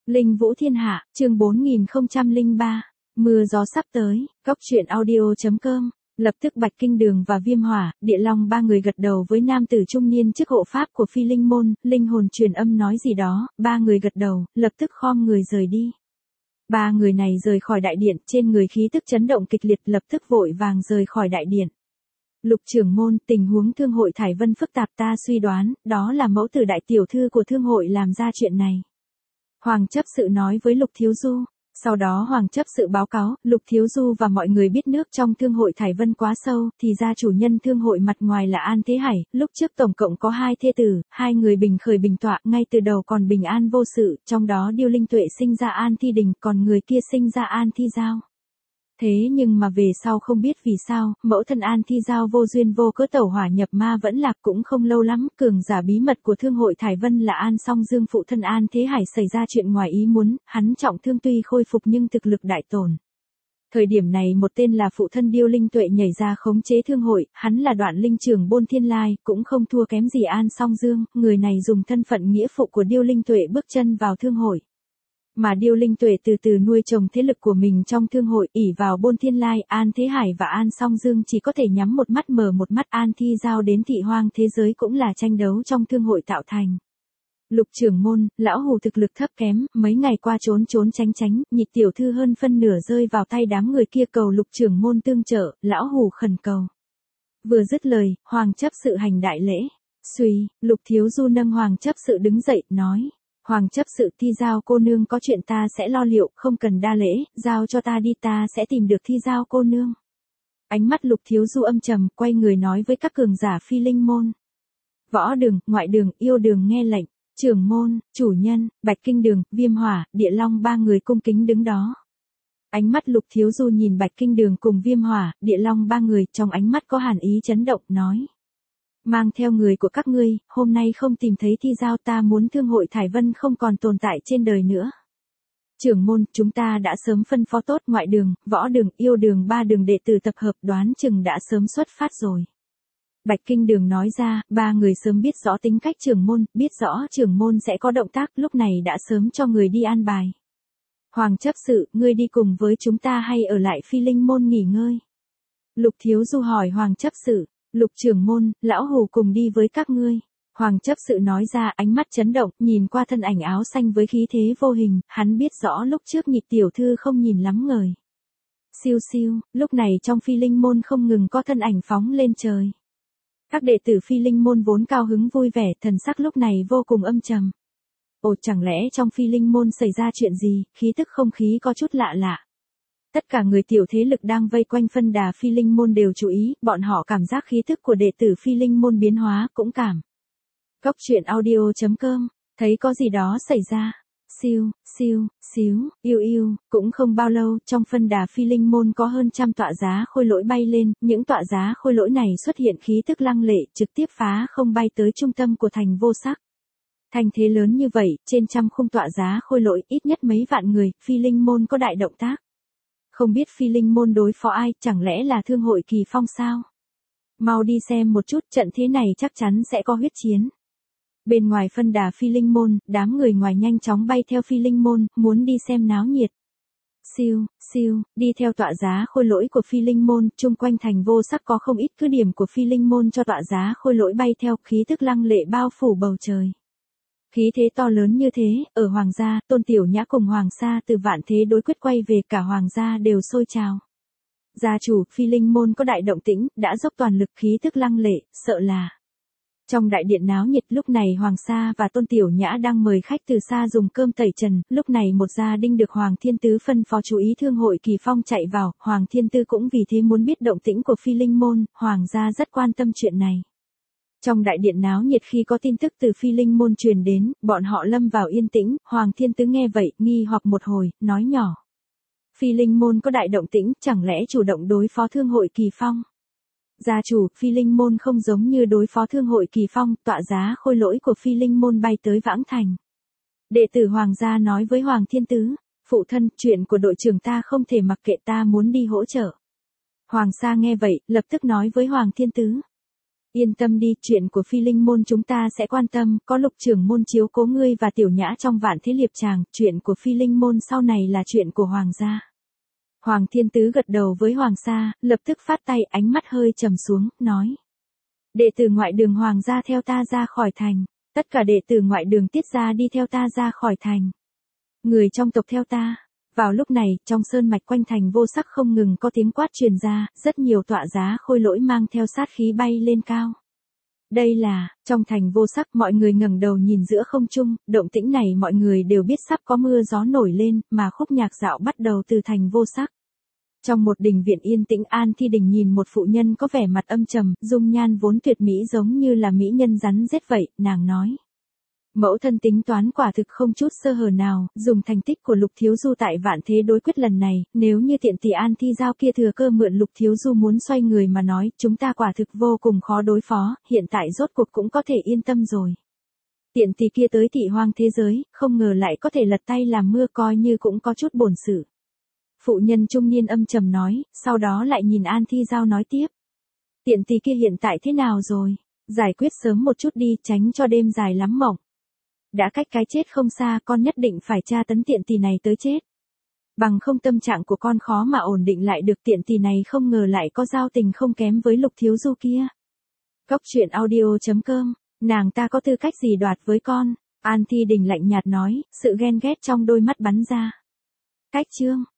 Linh Vũ Thiên Hạ, chương 4003. Mưa gió sắp tới, Cóc truyện audio.com. Lập tức Bạch Kinh Đường và Viêm Hỏa, Địa Long ba người gật đầu với nam tử trung niên trước hộ pháp của Phi Linh môn, linh hồn truyền âm nói gì đó, ba người gật đầu, lập tức khom người rời đi. Ba người này rời khỏi đại điện, trên người khí tức chấn động kịch liệt, lập tức vội vàng rời khỏi đại điện. Lục trưởng môn, tình huống thương hội Thải Vân phức tạp, ta suy đoán, đó là mẫu tử đại tiểu thư của thương hội làm ra chuyện này. Hoàng chấp sự nói với Lục Thiếu Du. Sau đó Hoàng chấp sự báo cáo, Lục Thiếu Du và mọi người biết nước trong thương hội Thải Vân quá sâu, thì ra chủ nhân thương hội mặt ngoài là An Thế Hải, lúc trước tổng cộng có 2 thê tử, 2 người bình khởi bình tọa, ngay từ đầu còn bình an vô sự, trong đó Điêu Linh Tuệ sinh ra An Thi Đình, còn người kia sinh ra An Thi Giao. Thế nhưng mà về sau không biết vì sao, mẫu thân An Thi Giao vô duyên vô cớ tẩu hỏa nhập ma vẫn lạc, cũng không lâu lắm, cường giả bí mật của thương hội Thải Vân là An Song Dương phụ thân An Thế Hải xảy ra chuyện ngoài ý muốn, hắn trọng thương tuy khôi phục nhưng thực lực đại tổn. Thời điểm này một tên là phụ thân Điêu Linh Tuệ nhảy ra khống chế thương hội, hắn là Đoạn Linh trưởng Bôn Thiên Lai, cũng không thua kém gì An Song Dương, người này dùng thân phận nghĩa phụ của Điêu Linh Tuệ bước chân vào thương hội. Mà Điêu Linh Tuệ từ từ nuôi trồng thế lực của mình trong thương hội, ỷ vào Bôn Thiên Lai, An Thế Hải và An Song Dương chỉ có thể nhắm một mắt mở một mắt. An Thi Giao đến thị hoang thế giới cũng là tranh đấu trong thương hội tạo thành. Lục trưởng môn, lão hù thực lực thấp kém, mấy ngày qua trốn tránh, nhị tiểu thư hơn phân nửa rơi vào tay đám người kia, cầu Lục trưởng môn tương trợ, lão hù khẩn cầu. Vừa dứt lời, Hoàng chấp sự hành đại lễ. Suy, Lục Thiếu Du nâng Hoàng chấp sự đứng dậy, nói. Hoàng chấp sự, Thi Giao cô nương có chuyện ta sẽ lo liệu, không cần đa lễ, giao cho ta đi, ta sẽ tìm được Thi Giao cô nương. Ánh mắt Lục Thiếu Du âm trầm, quay người nói với các cường giả Phi Linh môn. Võ đường, ngoại đường, yêu đường nghe lệnh, trưởng môn, chủ nhân, Bạch Kinh Đường, Viêm Hỏa, Địa Long ba người cung kính đứng đó. Ánh mắt Lục Thiếu Du nhìn Bạch Kinh Đường cùng Viêm Hỏa, Địa Long ba người, trong ánh mắt có hàn ý chấn động, nói. Mang theo người của các ngươi, hôm nay không tìm thấy Thi Giao, ta muốn thương hội Thải Vân không còn tồn tại trên đời nữa. Trưởng môn, chúng ta đã sớm phân phó tốt, ngoại đường, võ đường, yêu đường ba đường đệ tử tập hợp, đoán chừng đã sớm xuất phát rồi. Bạch Kinh Đường nói ra, ba người sớm biết rõ tính cách trưởng môn, biết rõ trưởng môn sẽ có động tác, lúc này đã sớm cho người đi an bài. Hoàng chấp sự, ngươi đi cùng với chúng ta hay ở lại Phi Linh môn nghỉ ngơi? Lục Thiếu Du hỏi Hoàng chấp sự. Lục trưởng môn, lão hù cùng đi với các ngươi. Hoàng chấp sự nói ra, ánh mắt chấn động, nhìn qua thân ảnh áo xanh với khí thế vô hình, hắn biết rõ lúc trước nhị tiểu thư không nhìn lắm ngời. Siêu siêu, lúc này trong Phi Linh môn không ngừng có thân ảnh phóng lên trời. Các đệ tử Phi Linh môn vốn cao hứng vui vẻ, thần sắc lúc này vô cùng âm trầm. Ồ, chẳng lẽ trong Phi Linh môn xảy ra chuyện gì, khí tức không khí có chút lạ lạ. Tất cả người tiểu thế lực đang vây quanh phân đà Phi Linh môn đều chú ý, bọn họ cảm giác khí thức của đệ tử Phi Linh môn biến hóa, cũng cảm. Cóc truyện audio.com, thấy có gì đó xảy ra. Siêu, yêu, cũng không bao lâu, trong phân đà Phi Linh môn có hơn trăm tọa giá khôi lỗi bay lên, những tọa giá khôi lỗi này xuất hiện khí tức lăng lệ, trực tiếp phá không bay tới trung tâm của thành vô sắc. Thành thế lớn như vậy, trên trăm khung tọa giá khôi lỗi, ít nhất mấy vạn người, Phi Linh môn có đại động tác. Không biết Phi Linh môn đối phó ai, chẳng lẽ là thương hội Kỳ Phong sao? Mau đi xem một chút, trận thế này chắc chắn sẽ có huyết chiến. Bên ngoài phân đà Phi Linh môn, đám người ngoài nhanh chóng bay theo Phi Linh môn, muốn đi xem náo nhiệt. Siêu, đi theo tọa giá khôi lỗi của Phi Linh môn, chung quanh thành vô sắc có không ít cứ điểm của Phi Linh môn cho tọa giá khôi lỗi bay theo, khí tức lăng lệ bao phủ bầu trời. Khí thế to lớn như thế, ở Hoàng gia, Tôn Tiểu Nhã cùng Hoàng Sa từ vạn thế đối quyết quay về, cả Hoàng gia đều sôi trào. Gia chủ, Phi Linh môn có đại động tĩnh, đã dốc toàn lực, khí thức lăng lệ, sợ là. Trong đại điện náo nhiệt, lúc này Hoàng Sa và Tôn Tiểu Nhã đang mời khách từ xa dùng cơm tẩy trần, lúc này một gia đình được Hoàng Thiên Tứ phân phó chú ý thương hội Kỳ Phong chạy vào, Hoàng Thiên Tứ cũng vì thế muốn biết động tĩnh của Phi Linh môn, Hoàng gia rất quan tâm chuyện này. Trong đại điện náo nhiệt khi có tin tức từ Phi Linh môn truyền đến, bọn họ lâm vào yên tĩnh, Hoàng Thiên Tứ nghe vậy, nghi hoặc một hồi, nói nhỏ. Phi Linh môn có đại động tĩnh, chẳng lẽ chủ động đối phó thương hội Kỳ Phong? Gia chủ, Phi Linh môn không giống như đối phó thương hội Kỳ Phong, tọa giá khôi lỗi của Phi Linh môn bay tới Vãng Thành. Đệ tử Hoàng gia nói với Hoàng Thiên Tứ, phụ thân, chuyện của đội trưởng ta không thể mặc kệ, ta muốn đi hỗ trợ. Hoàng Sa nghe vậy, lập tức nói với Hoàng Thiên Tứ. Yên tâm đi, chuyện của Phi Linh môn chúng ta sẽ quan tâm, có Lục trưởng môn chiếu cố ngươi và Tiểu Nhã trong Vạn Thế Liệp Tràng, chuyện của Phi Linh môn sau này là chuyện của Hoàng gia. Hoàng Thiên Tứ gật đầu với Hoàng Sa, lập tức phát tay, ánh mắt hơi trầm xuống, nói. Đệ tử ngoại đường Hoàng gia theo ta ra khỏi thành, tất cả đệ tử ngoại đường Tiết gia đi theo ta ra khỏi thành. Người trong tộc theo ta. Vào lúc này, trong sơn mạch quanh thành Vô Sắc không ngừng có tiếng quát truyền ra, rất nhiều tọa giá khôi lỗi mang theo sát khí bay lên cao. Đây là, trong thành Vô Sắc mọi người ngẩng đầu nhìn giữa không trung, động tĩnh này mọi người đều biết sắp có mưa gió nổi lên, mà khúc nhạc dạo bắt đầu từ thành Vô Sắc. Trong một đình viện yên tĩnh, An Thi Đình nhìn một phụ nhân có vẻ mặt âm trầm, dung nhan vốn tuyệt mỹ giống như là mỹ nhân rắn rết vậy, nàng nói. Mẫu thân tính toán quả thực không chút sơ hở nào, dùng thành tích của Lục Thiếu Du tại Vạn Thế đối quyết lần này, nếu như tiện tỷ An Thi Giao kia thừa cơ mượn Lục Thiếu Du muốn xoay người mà nói, chúng ta quả thực vô cùng khó đối phó, hiện tại rốt cuộc cũng có thể yên tâm rồi. Tiện tỷ kia tới Thị Hoang thế giới, không ngờ lại có thể lật tay làm mưa, coi như cũng có chút bổn sự. Phụ nhân trung niên âm trầm nói, sau đó lại nhìn An Thi Giao nói tiếp. Tiện tỷ kia hiện tại thế nào rồi? Giải quyết sớm một chút đi, tránh cho đêm dài lắm mộng. Đã cách cái chết không xa, con nhất định phải tra tấn tiện tỷ này tới chết. Bằng không tâm trạng của con khó mà ổn định lại được, tiện tỷ này không ngờ lại có giao tình không kém với Lục Thiếu Du kia. Cốc truyện audio.com, nàng ta có tư cách gì đoạt với con? An Thi Đình lạnh nhạt nói, sự ghen ghét trong đôi mắt bắn ra. Cách chương.